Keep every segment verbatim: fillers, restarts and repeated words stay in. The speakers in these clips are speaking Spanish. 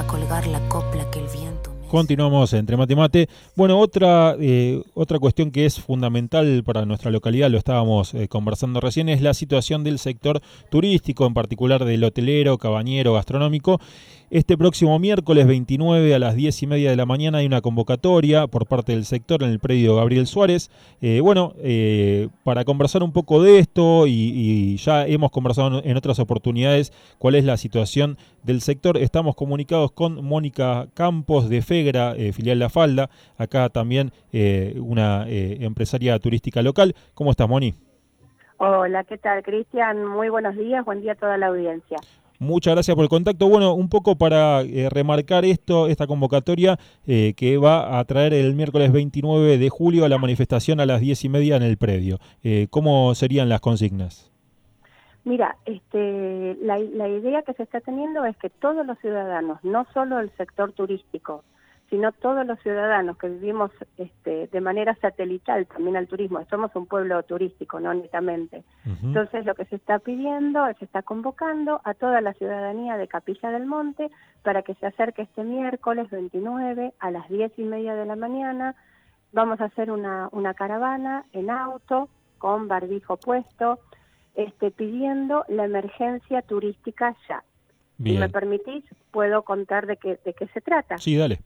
colgar la copla que el viento me... Continuamos entre mate mate. Bueno, otra eh, otra cuestión que es fundamental para nuestra localidad, lo estábamos eh, conversando recién, es la situación del sector turístico, en particular del hotelero, cabañero, gastronómico. Este próximo miércoles veintinueve a las diez y media de la mañana hay una convocatoria por parte del sector en el predio Gabriel Suárez. Eh, bueno, eh, para conversar un poco de esto y, y ya hemos conversado en otras oportunidades cuál es la situación del sector, estamos comunicados con Mónica Campos de Fegra, eh, filial La Falda, acá también eh, una eh, empresaria turística local. ¿Cómo estás, Moni? Hola, ¿qué tal, Cristian? Muy buenos días, buen día a toda la audiencia. Muchas gracias por el contacto. Bueno, un poco para eh, remarcar esto, esta convocatoria eh, que va a traer el miércoles veintinueve de julio a la manifestación a las diez y media en el predio. Eh, ¿Cómo serían las consignas? Mira, este, la, la idea que se está teniendo es que todos los ciudadanos, no solo el sector turístico, sino todos los ciudadanos que vivimos este, de manera satelital también al turismo, somos un pueblo turístico, no netamente. Uh-huh. Entonces lo que se está pidiendo, se está convocando a toda la ciudadanía de Capilla del Monte para que se acerque este miércoles veintinueve a las diez y media de la mañana. Vamos a hacer una, una caravana en auto con barbijo puesto, este, pidiendo la emergencia turística ya. Bien. Si me permitís, puedo contar de qué, de qué se trata. Sí, dale.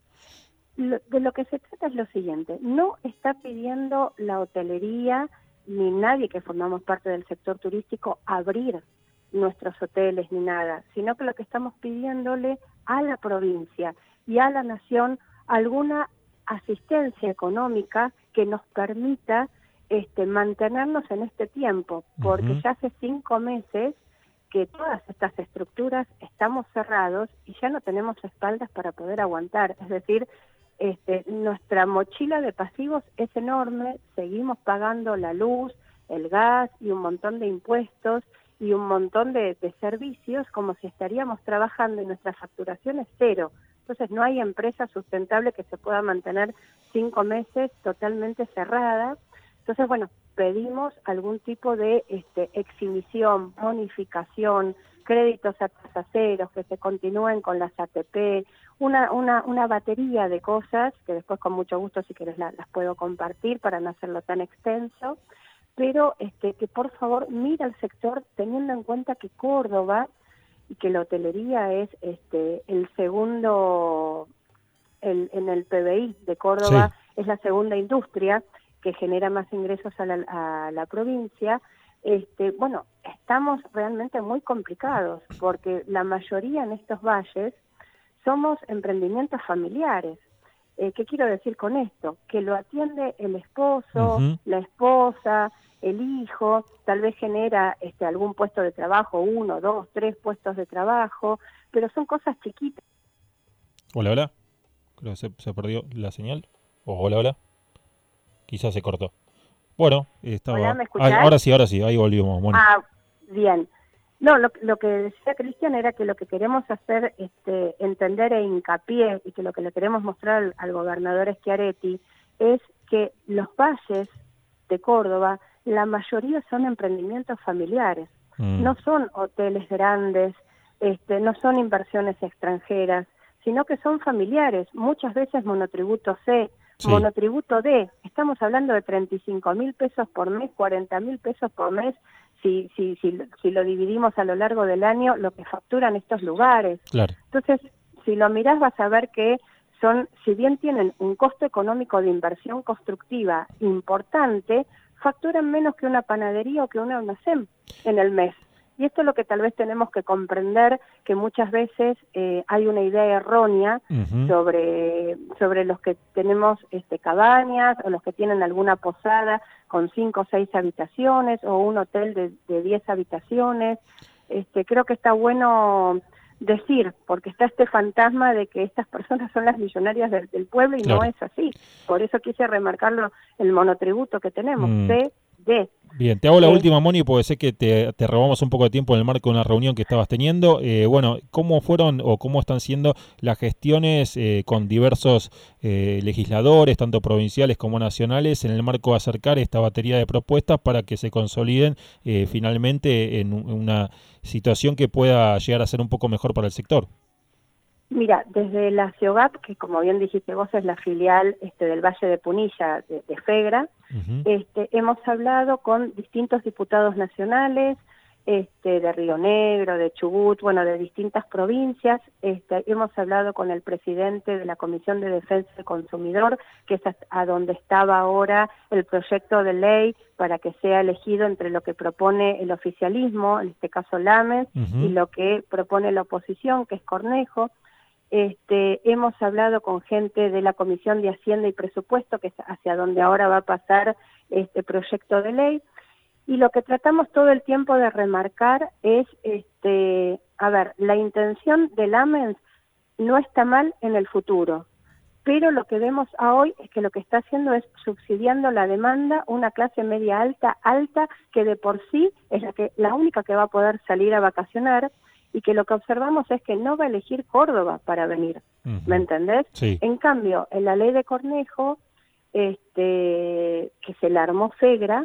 Lo, de lo que se trata es lo siguiente, no está pidiendo la hotelería ni nadie que formamos parte del sector turístico abrir nuestros hoteles ni nada, sino que lo que estamos pidiéndole a la provincia y a la nación alguna asistencia económica que nos permita este, mantenernos en este tiempo, porque uh-huh. ya hace cinco meses que todas estas estructuras estamos cerrados y ya no tenemos espaldas para poder aguantar, es decir, Este, nuestra mochila de pasivos es enorme, seguimos pagando la luz, el gas y un montón de impuestos y un montón de, de servicios como si estaríamos trabajando y nuestra facturación es cero. Entonces no hay empresa sustentable que se pueda mantener cinco meses totalmente cerrada. Entonces, bueno, pedimos algún tipo de este, exhibición, bonificación, créditos a tasa cero, que se continúen con las A T P, una, una, una batería de cosas que después con mucho gusto si querés la, las puedo compartir para no hacerlo tan extenso, pero este, que por favor mire al sector teniendo en cuenta que Córdoba y que la hotelería es este, el segundo, el, en el P B I de Córdoba, sí. Es la segunda industria que genera más ingresos a la, a la provincia. Este, bueno, estamos realmente muy complicados porque la mayoría en estos valles somos emprendimientos familiares. Eh, ¿Qué quiero decir con esto? Que lo atiende el esposo, uh-huh. la esposa, el hijo, tal vez genera este, algún puesto de trabajo, uno, dos, tres puestos de trabajo, pero son cosas chiquitas. Hola, hola. Creo que se, se perdió la señal. Oh, hola, hola. Quizás se cortó. Bueno, estaba... Hola, ¿me escuchás? Ah, ahora sí, ahora sí, ahí volvimos. Bueno. Ah, bien. No, lo, lo que decía Cristian era que lo que queremos hacer, este, entender e hincapié, y que lo que le queremos mostrar al, al gobernador Schiaretti, es que los valles de Córdoba, la mayoría son emprendimientos familiares, mm. no son hoteles grandes, este, no son inversiones extranjeras, sino que son familiares, muchas veces monotributo C, sí. monotributo D, estamos hablando de treinta y cinco mil pesos por mes, cuarenta mil pesos por mes, si, si, si, si lo dividimos a lo largo del año, lo que facturan estos lugares. Claro. Entonces, si lo mirás vas a ver que son, si bien tienen un costo económico de inversión constructiva importante, facturan menos que una panadería o que una almacén en el mes. Y esto es lo que tal vez tenemos que comprender, que muchas veces eh, hay una idea errónea uh-huh. sobre, sobre los que tenemos este, cabañas o los que tienen alguna posada con cinco o seis habitaciones o un hotel de, de diez habitaciones. Este, creo que está bueno decir, porque está este fantasma de que estas personas son las millonarias del, del pueblo y claro. no es así. Por eso quise remarcarlo, el monotributo que tenemos, mm. C D. Bien, te hago la eh, última, Moni, porque sé que te, te robamos un poco de tiempo en el marco de una reunión que estabas teniendo. Eh, bueno, ¿cómo fueron o cómo están siendo las gestiones eh, con diversos eh, legisladores, tanto provinciales como nacionales, en el marco de acercar esta batería de propuestas para que se consoliden eh, finalmente en una situación que pueda llegar a ser un poco mejor para el sector? Mira, desde la CIOGAP, que como bien dijiste vos es la filial este, del Valle de Punilla, de, de FEGRA, uh-huh. este, hemos hablado con distintos diputados nacionales, este, de Río Negro, de Chubut, bueno, de distintas provincias. Este, hemos hablado con el presidente de la Comisión de Defensa del Consumidor, que es a, a donde estaba ahora el proyecto de ley para que sea elegido entre lo que propone el oficialismo, en este caso Lames, uh-huh. y lo que propone la oposición, que es Cornejo. Este, hemos hablado con gente de la Comisión de Hacienda y Presupuesto, que es hacia donde ahora va a pasar este proyecto de ley, y lo que tratamos todo el tiempo de remarcar es, este, a ver, la intención del AMENS no está mal en el futuro, pero lo que vemos a hoy es que lo que está haciendo es subsidiando la demanda, una clase media alta, alta, que de por sí es la, que, la única que va a poder salir a vacacionar, y que lo que observamos es que no va a elegir Córdoba para venir, uh-huh. ¿me entendés? Sí. En cambio, en la ley de Cornejo, este, que se la armó FEGRA,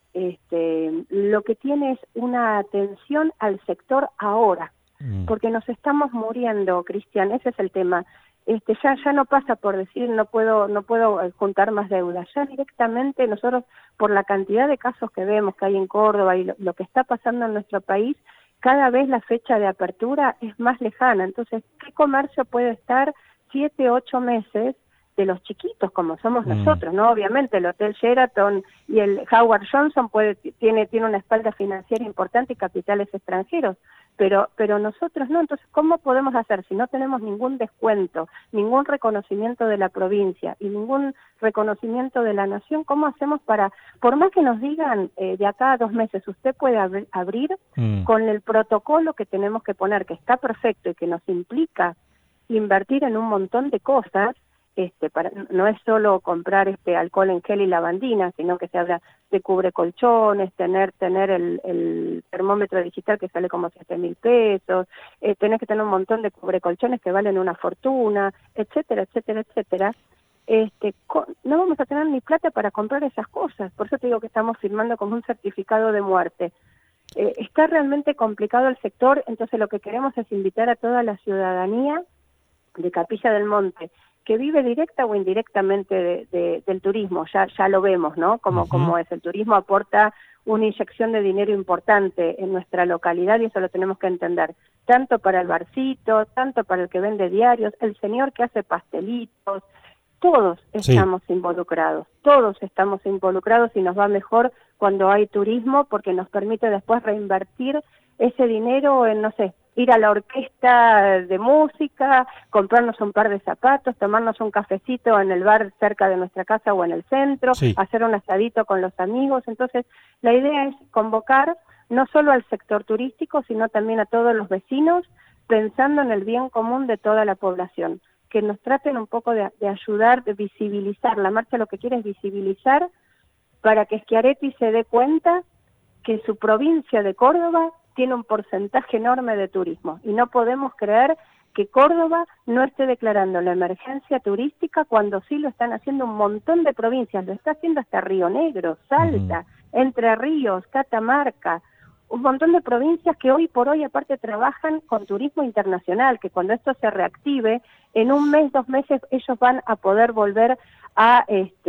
este, lo que tiene es una atención al sector ahora, uh-huh. porque nos estamos muriendo, Cristian, ese es el tema. Este, ya ya no pasa por decir no puedo no puedo juntar más deuda, ya directamente nosotros, por la cantidad de casos que vemos que hay en Córdoba y lo, lo que está pasando en nuestro país, cada vez la fecha de apertura es más lejana. Entonces, ¿qué comercio puede estar siete, ocho meses de los chiquitos como somos mm. nosotros, ¿no? Obviamente el Hotel Sheraton y el Howard Johnson puede, tiene, tiene una espalda financiera importante y capitales extranjeros, pero, pero nosotros no. Entonces, ¿cómo podemos hacer si no tenemos ningún descuento, ningún reconocimiento de la provincia y ningún reconocimiento de la nación? ¿Cómo hacemos para, por más que nos digan eh, de acá a dos meses, usted puede ab- abrir mm. con el protocolo que tenemos que poner, que está perfecto y que nos implica invertir en un montón de cosas? Este, para, no es solo comprar este alcohol en gel y lavandina, sino que se habla de cubre colchones, tener tener el, el termómetro digital que sale como siete mil pesos, eh, tenés que tener un montón de cubre colchones que valen una fortuna, etcétera, etcétera, etcétera. Este, con, no vamos a tener ni plata para comprar esas cosas, por eso te digo que estamos firmando como un certificado de muerte. Eh, está realmente complicado el sector, entonces lo que queremos es invitar a toda la ciudadanía de Capilla del Monte, que vive directa o indirectamente de, de, del turismo, ya ya lo vemos, ¿no? Como, uh-huh. como es, el turismo aporta una inyección de dinero importante en nuestra localidad y eso lo tenemos que entender, tanto para el barcito, tanto para el que vende diarios, el señor que hace pastelitos, todos estamos sí. involucrados, todos estamos involucrados y nos va mejor cuando hay turismo porque nos permite después reinvertir ese dinero en, no sé, ir a la orquesta de música, comprarnos un par de zapatos, tomarnos un cafecito en el bar cerca de nuestra casa o en el centro, sí. hacer un asadito con los amigos. Entonces, la idea es convocar no solo al sector turístico, sino también a todos los vecinos, pensando en el bien común de toda la población, que nos traten un poco de, de ayudar, de visibilizar. La marcha lo que quiere es visibilizar para que Schiaretti se dé cuenta que su provincia de Córdoba tiene un porcentaje enorme de turismo y no podemos creer que Córdoba no esté declarando la emergencia turística cuando sí lo están haciendo un montón de provincias, lo está haciendo hasta Río Negro, Salta, uh-huh. Entre Ríos, Catamarca, un montón de provincias que hoy por hoy aparte trabajan con turismo internacional, que cuando esto se reactive, en un mes, dos meses ellos van a poder volver a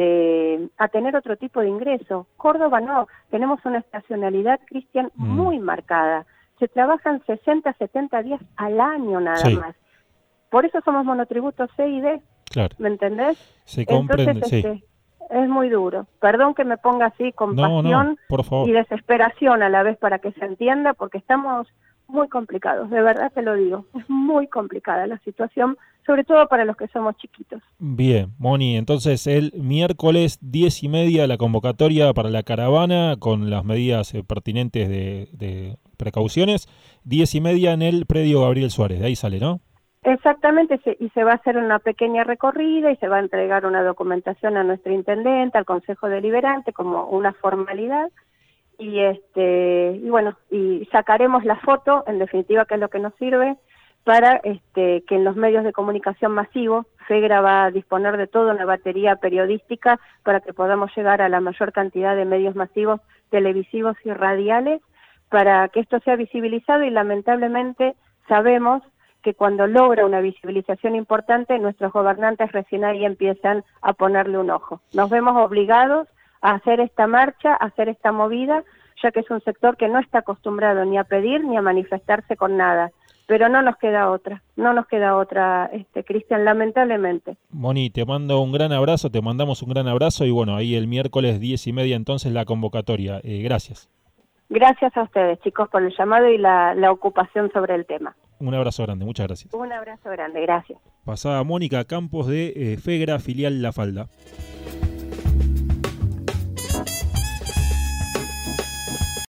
este a tener otro tipo de ingreso. Córdoba no, tenemos una estacionalidad, Cristian, mm. muy marcada. Se trabajan sesenta, setenta días al año nada sí. más. Por eso somos monotributos C y D, claro. ¿me entendés? Se comprende, Entonces, sí. este, es muy duro. Perdón que me ponga así con no, pasión no, por favor. y desesperación a la vez para que se entienda, porque estamos muy complicados, de verdad te lo digo. Es muy complicada la situación, sobre todo para los que somos chiquitos. Bien, Moni, entonces el miércoles diez y media la convocatoria para la caravana con las medidas eh, pertinentes de, de precauciones, diez y media en el predio Gabriel Suárez, de ahí sale, ¿no? Exactamente, y se va a hacer una pequeña recorrida y se va a entregar una documentación a nuestro intendente, al Consejo Deliberante, como una formalidad, y este y bueno, y sacaremos la foto, en definitiva, que es lo que nos sirve, para este que en los medios de comunicación masivos, FEGRA va a disponer de toda una batería periodística para que podamos llegar a la mayor cantidad de medios masivos, televisivos y radiales, para que esto sea visibilizado, y lamentablemente sabemos que cuando logra una visibilización importante, nuestros gobernantes recién ahí empiezan a ponerle un ojo. Nos vemos obligados a hacer esta marcha, a hacer esta movida, ya que es un sector que no está acostumbrado ni a pedir ni a manifestarse con nada. Pero no nos queda otra, no nos queda otra, este, Cristian, lamentablemente. Moni, te mando un gran abrazo, te mandamos un gran abrazo y bueno, ahí el miércoles diez y media entonces la convocatoria. Eh, gracias. Gracias a ustedes, chicos, por el llamado y la, la ocupación sobre el tema. Un abrazo grande, muchas gracias. Un abrazo grande, gracias. Pasaba Mónica Campos de eh, FEGRA, filial La Falda.